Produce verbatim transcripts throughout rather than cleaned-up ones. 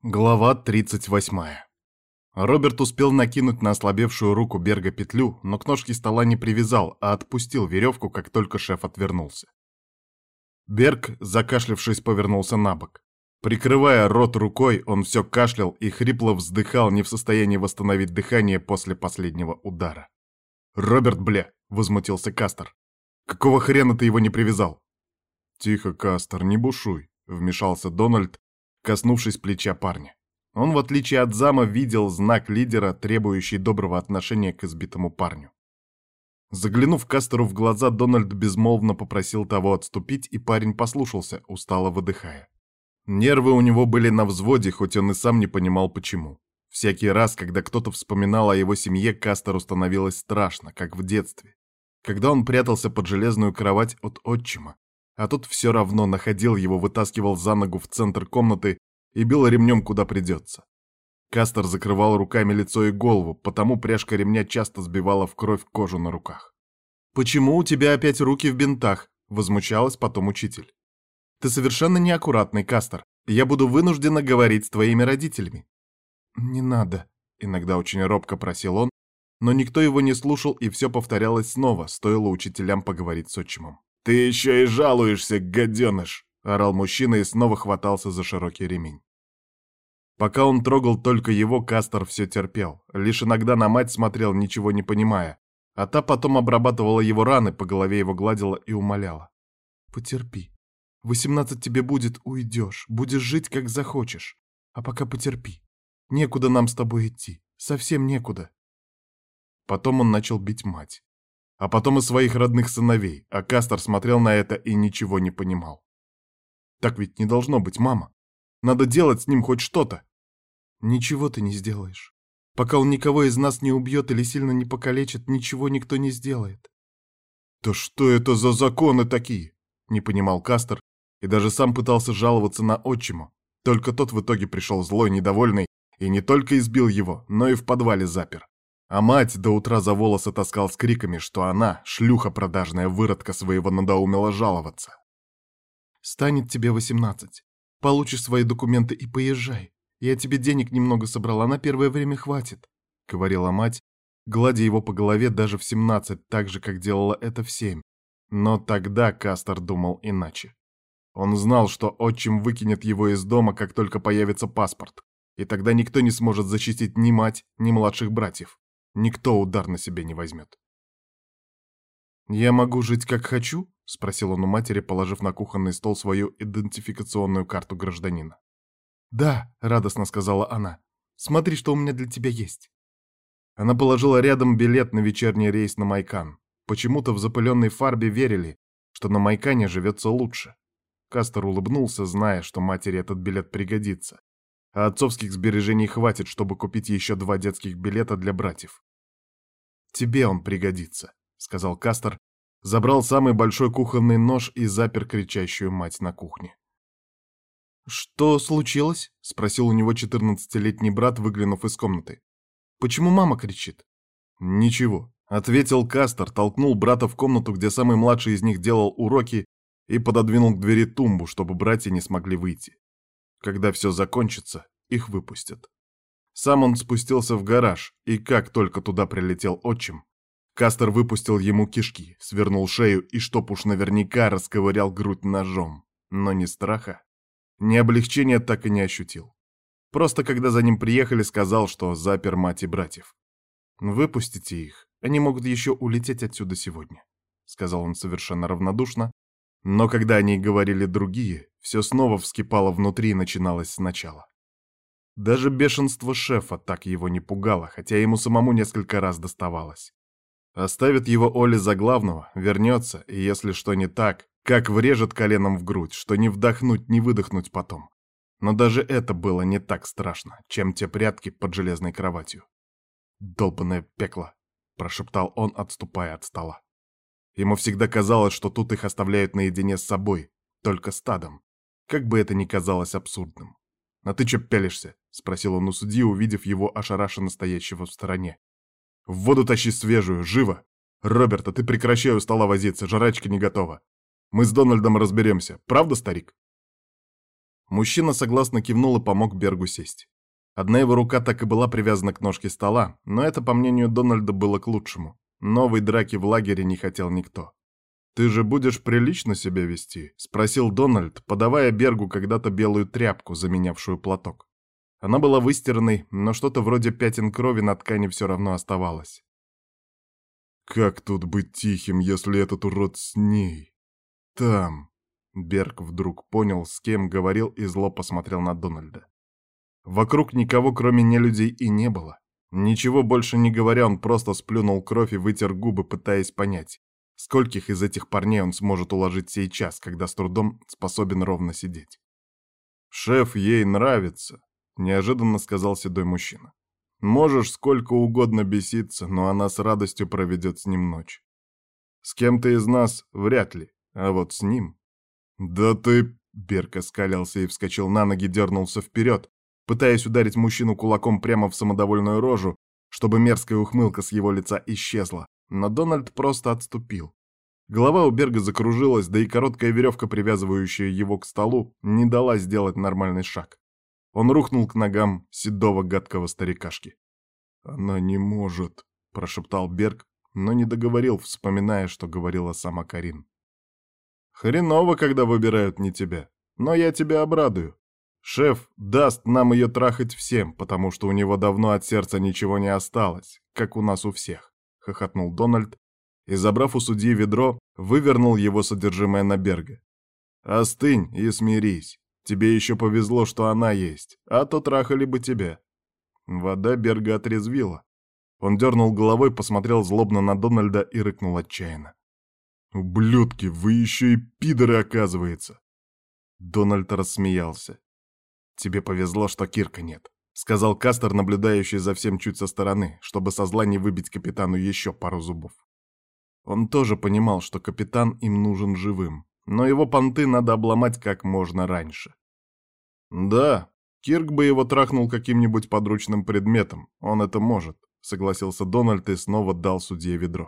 Глава тридцать восьмая. Роберт успел накинуть на ослабевшую руку Берга петлю, но к ножке стола не привязал, а отпустил веревку, как только шеф отвернулся. Берг, закашлявшись, повернулся на бок. Прикрывая рот рукой, он все кашлял и хрипло вздыхал, не в состоянии восстановить дыхание после последнего удара. «Роберт, бля!» — возмутился Кастер. «Какого хрена ты его не привязал?» «Тихо, Кастер, не бушуй», — вмешался Дональд, коснувшись плеча парня. Он, в отличие от зама, видел знак лидера, требующий доброго отношения к избитому парню. Заглянув Кастеру в глаза, Дональд безмолвно попросил того отступить, и парень послушался, устало выдыхая. Нервы у него были на взводе, хоть он и сам не понимал, почему. Всякий раз, когда кто-то вспоминал о его семье, Кастеру становилось страшно, как в детстве, когда он прятался под железную кровать от отчима, а тот все равно находил его, вытаскивал за ногу в центр комнаты и бил ремнем куда придется. Кастер закрывал руками лицо и голову, потому пряжка ремня часто сбивала в кровь кожу на руках. «Почему у тебя опять руки в бинтах?» — возмущалась потом учитель. «Ты совершенно неаккуратный, Кастер. Я буду вынуждена говорить с твоими родителями». «Не надо», — иногда очень робко просил он, но никто его не слушал, и все повторялось снова, стоило учителям поговорить с отчимом. «Ты еще и жалуешься, гаденыш!» — орал мужчина и снова хватался за широкий ремень. Пока он трогал только его, Кастер все терпел, лишь иногда на мать смотрел, ничего не понимая, а та потом обрабатывала его раны, по голове его гладила и умоляла. «Потерпи. Восемнадцать тебе будет, уйдешь, будешь жить, как захочешь. А пока потерпи. Некуда нам с тобой идти, совсем некуда». Потом он начал бить мать. А потом и своих родных сыновей, а Кастер смотрел на это и ничего не понимал. «Так ведь не должно быть, мама. Надо делать с ним хоть что-то». «Ничего ты не сделаешь. Пока он никого из нас не убьет или сильно не покалечит, ничего никто не сделает». «Да что это за законы такие?» — не понимал Кастер и даже сам пытался жаловаться на отчима. Только тот в итоге пришел злой, недовольный и не только избил его, но и в подвале запер. А мать до утра за волосы таскал с криками, что она, шлюха продажная, выродка своего, надоумела жаловаться. «Станет тебе восемнадцать. Получишь свои документы и поезжай. Я тебе денег немного собрала, на первое время хватит», — говорила мать, гладя его по голове даже в семнадцать, так же, как делала это в семь. Но тогда Кастер думал иначе. Он знал, что отчим выкинет его из дома, как только появится паспорт, и тогда никто не сможет защитить ни мать, ни младших братьев. Никто удар на себя не возьмет. «Я могу жить как хочу?» — спросил он у матери, положив на кухонный стол свою идентификационную карту гражданина. «Да», — радостно сказала она. «Смотри, что у меня для тебя есть». Она положила рядом билет на вечерний рейс на Майкан. Почему-то в запыленной фарбе верили, что на Майкане живется лучше. Кастер улыбнулся, зная, что матери этот билет пригодится. А отцовских сбережений хватит, чтобы купить еще два детских билета для братьев. «Тебе он пригодится», — сказал Кастер, забрал самый большой кухонный нож и запер кричащую мать на кухне. «Что случилось?» — спросил у него четырнадцатилетний брат, выглянув из комнаты. «Почему мама кричит?» «Ничего», — ответил Кастер, толкнул брата в комнату, где самый младший из них делал уроки, и пододвинул к двери тумбу, чтобы братья не смогли выйти. Когда все закончится, их выпустят. Сам он спустился в гараж, и как только туда прилетел отчим, Кастер выпустил ему кишки, свернул шею и, чтоб уж наверняка, расковырял грудь ножом. Но ни страха, ни облегчения так и не ощутил. Просто когда за ним приехали, сказал, что запер мать и братьев. «Выпустите их, они могут еще улететь отсюда сегодня», — сказал он совершенно равнодушно, но когда они говорили другие, все снова вскипало внутри и начиналось сначала. Даже бешенство шефа так его не пугало, хотя ему самому несколько раз доставалось. Оставит его Оля за главного, вернется, и если что не так, как врежет коленом в грудь, что не вдохнуть, не выдохнуть потом. Но даже это было не так страшно, чем те прятки под железной кроватью. «Долбанное пекло», — прошептал он, отступая от стола. Ему всегда казалось, что тут их оставляют наедине с собой, только стадом, как бы это ни казалось абсурдным. «А ты чё пялишься?» — спросил он у судьи, увидев его ошарашенно стоящего в стороне. «В воду тащи свежую, живо! Роберт, а ты прекращай у стола возиться, жрачка не готова. Мы с Дональдом разберемся, правда, старик?» Мужчина согласно кивнул и помог Бергу сесть. Одна его рука так и была привязана к ножке стола, но это, по мнению Дональда, было к лучшему. Новой драки в лагере не хотел никто. «Ты же будешь прилично себя вести?» — спросил Дональд, подавая Бергу когда-то белую тряпку, заменявшую платок. Она была выстиранной, но что-то вроде пятен крови на ткани все равно оставалось. «Как тут быть тихим, если этот урод с ней? Там...» Берг вдруг понял, с кем говорил, и зло посмотрел на Дональда. Вокруг никого, кроме нелюдей, и не было. Ничего больше не говоря, он просто сплюнул кровь и вытер губы, пытаясь понять, скольких из этих парней он сможет уложить сейчас, когда с трудом способен ровно сидеть. «Шеф ей нравится», — неожиданно сказал седой мужчина. «Можешь сколько угодно беситься, но она с радостью проведет с ним ночь. С кем-то из нас вряд ли, а вот с ним...» «Да ты...» — Берг оскалился и вскочил на ноги, дернулся вперед, пытаясь ударить мужчину кулаком прямо в самодовольную рожу, чтобы мерзкая ухмылка с его лица исчезла, но Дональд просто отступил. Голова у Берга закружилась, да и короткая веревка, привязывающая его к столу, не дала сделать нормальный шаг. Он рухнул к ногам седого гадкого старикашки. «Она не может», — прошептал Берг, но не договорил, вспоминая, что говорила сама Карин. «Хреново, когда выбирают не тебя, но я тебя обрадую. Шеф даст нам ее трахать всем, потому что у него давно от сердца ничего не осталось, как у нас у всех», — хохотнул Дональд и, забрав у судьи ведро, вывернул его содержимое на Берга. «Остынь и смирись. Тебе еще повезло, что она есть, а то трахали бы тебя». Вода Берга отрезвила. Он дернул головой, посмотрел злобно на Дональда и рыкнул отчаянно. «Ублюдки, вы еще и пидоры, оказывается!» Дональд рассмеялся. «Тебе повезло, что Кирка нет», — сказал Кастер, наблюдающий за всем чуть со стороны, чтобы со зла не выбить капитану еще пару зубов. Он тоже понимал, что капитан им нужен живым, но его понты надо обломать как можно раньше. «Да, Кирк бы его трахнул каким-нибудь подручным предметом, он это может», — согласился Дональд и снова дал судье ведро.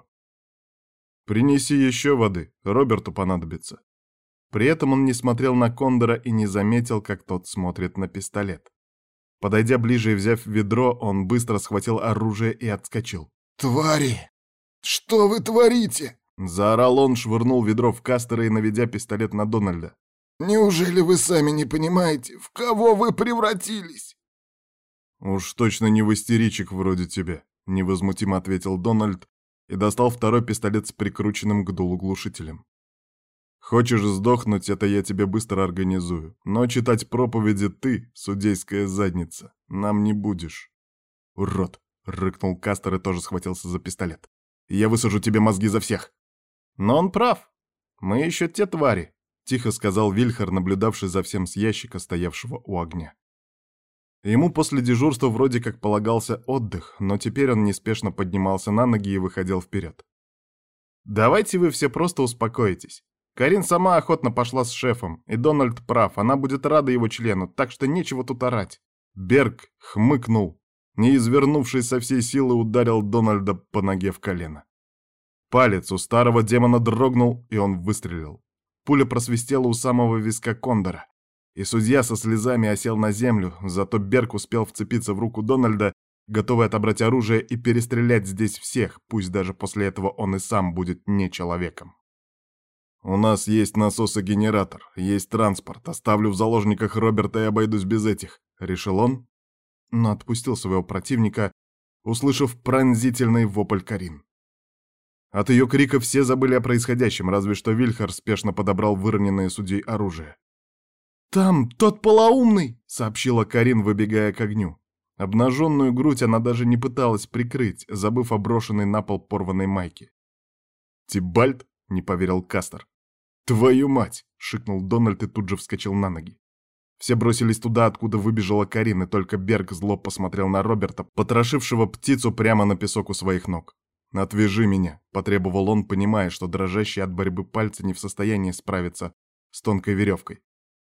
«Принеси еще воды, Роберту понадобится». При этом он не смотрел на Кондора и не заметил, как тот смотрит на пистолет. Подойдя ближе и взяв ведро, он быстро схватил оружие и отскочил. «Твари! Что вы творите?» Заорал он, швырнул ведро в Кастера и наведя пистолет на Дональда. «Неужели вы сами не понимаете, в кого вы превратились?» «Уж точно не в истеричек вроде тебя», — невозмутимо ответил Дональд и достал второй пистолет с прикрученным к дулу глушителем. «Хочешь сдохнуть, это я тебе быстро организую, но читать проповеди ты, судейская задница, нам не будешь». «Урод!» — рыкнул Кастер и тоже схватился за пистолет. «Я высажу тебе мозги за всех!» «Но он прав. Мы еще те твари», — тихо сказал Вильхар, наблюдавший за всем с ящика, стоявшего у огня. Ему после дежурства вроде как полагался отдых, но теперь он неспешно поднимался на ноги и выходил вперед. «Давайте вы все просто успокоитесь. Карин сама охотно пошла с шефом, и Дональд прав, она будет рада его члену, так что нечего тут орать». Берг хмыкнул, не извернувшись со всей силы, ударил Дональда по ноге в колено. Палец у старого демона дрогнул, и он выстрелил. Пуля просвистела у самого виска Кондора, и судья со слезами осел на землю, зато Берг успел вцепиться в руку Дональда, готовый отобрать оружие и перестрелять здесь всех, пусть даже после этого он и сам будет не человеком. «У нас есть насос и генератор, есть транспорт, оставлю в заложниках Роберта и обойдусь без этих», — решил он, но отпустил своего противника, услышав пронзительный вопль Карин. От ее крика все забыли о происходящем, разве что Вильхар спешно подобрал выроненное судьей оружие. «Там тот полоумный!» — сообщила Карин, выбегая к огню. Обнаженную грудь она даже не пыталась прикрыть, забыв о брошенной на пол порванной майке. «Тибальт?» — не поверил Кастер. «Твою мать!» — шикнул Дональд и тут же вскочил на ноги. Все бросились туда, откуда выбежала Карин, и только Берг зло посмотрел на Роберта, потрошившего птицу прямо на песок у своих ног. «Отвяжи меня», — потребовал он, понимая, что дрожащие от борьбы пальцы не в состоянии справиться с тонкой веревкой.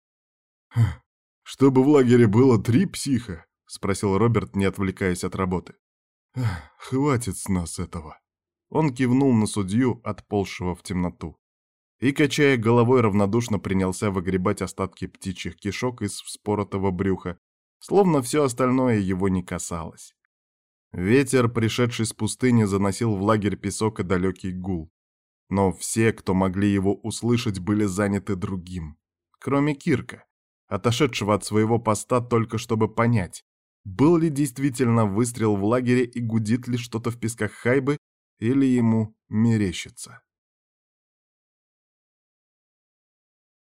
«Чтобы в лагере было три психа?» — спросил Роберт, не отвлекаясь от работы. «Хватит с нас этого». Он кивнул на судью, отползшего в темноту. и, качая головой, равнодушно принялся выгребать остатки птичьих кишок из вспоротого брюха, словно все остальное его не касалось. Ветер, пришедший с пустыни, заносил в лагерь песок и далекий гул. Но все, кто могли его услышать, были заняты другим. Кроме Кирка, отошедшего от своего поста только чтобы понять, был ли действительно выстрел в лагере и гудит ли что-то в песках Хайбы, или ему мерещится.